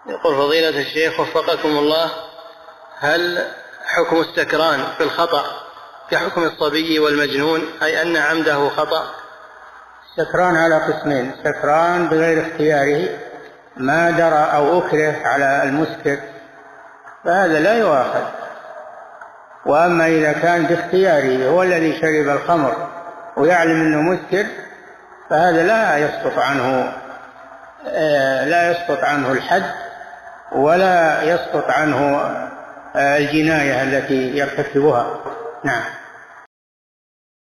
يقول فضيلة الشيخ وفقكم الله، هل حكم السكران في الخطأ كحكم الصبي والمجنون، أي أن عمده خطأ؟ السكران على قسمين: سكران بغير اختياره ما درى أو أكره على المسكر فهذا لا يؤاخذ، وأما إذا كان باختياره هو الذي شرب الخمر ويعلم أنه مسكر فهذا لا يسقط عنه الحد ولا يسقط عنه الجناية التي يرتكبها. نعم.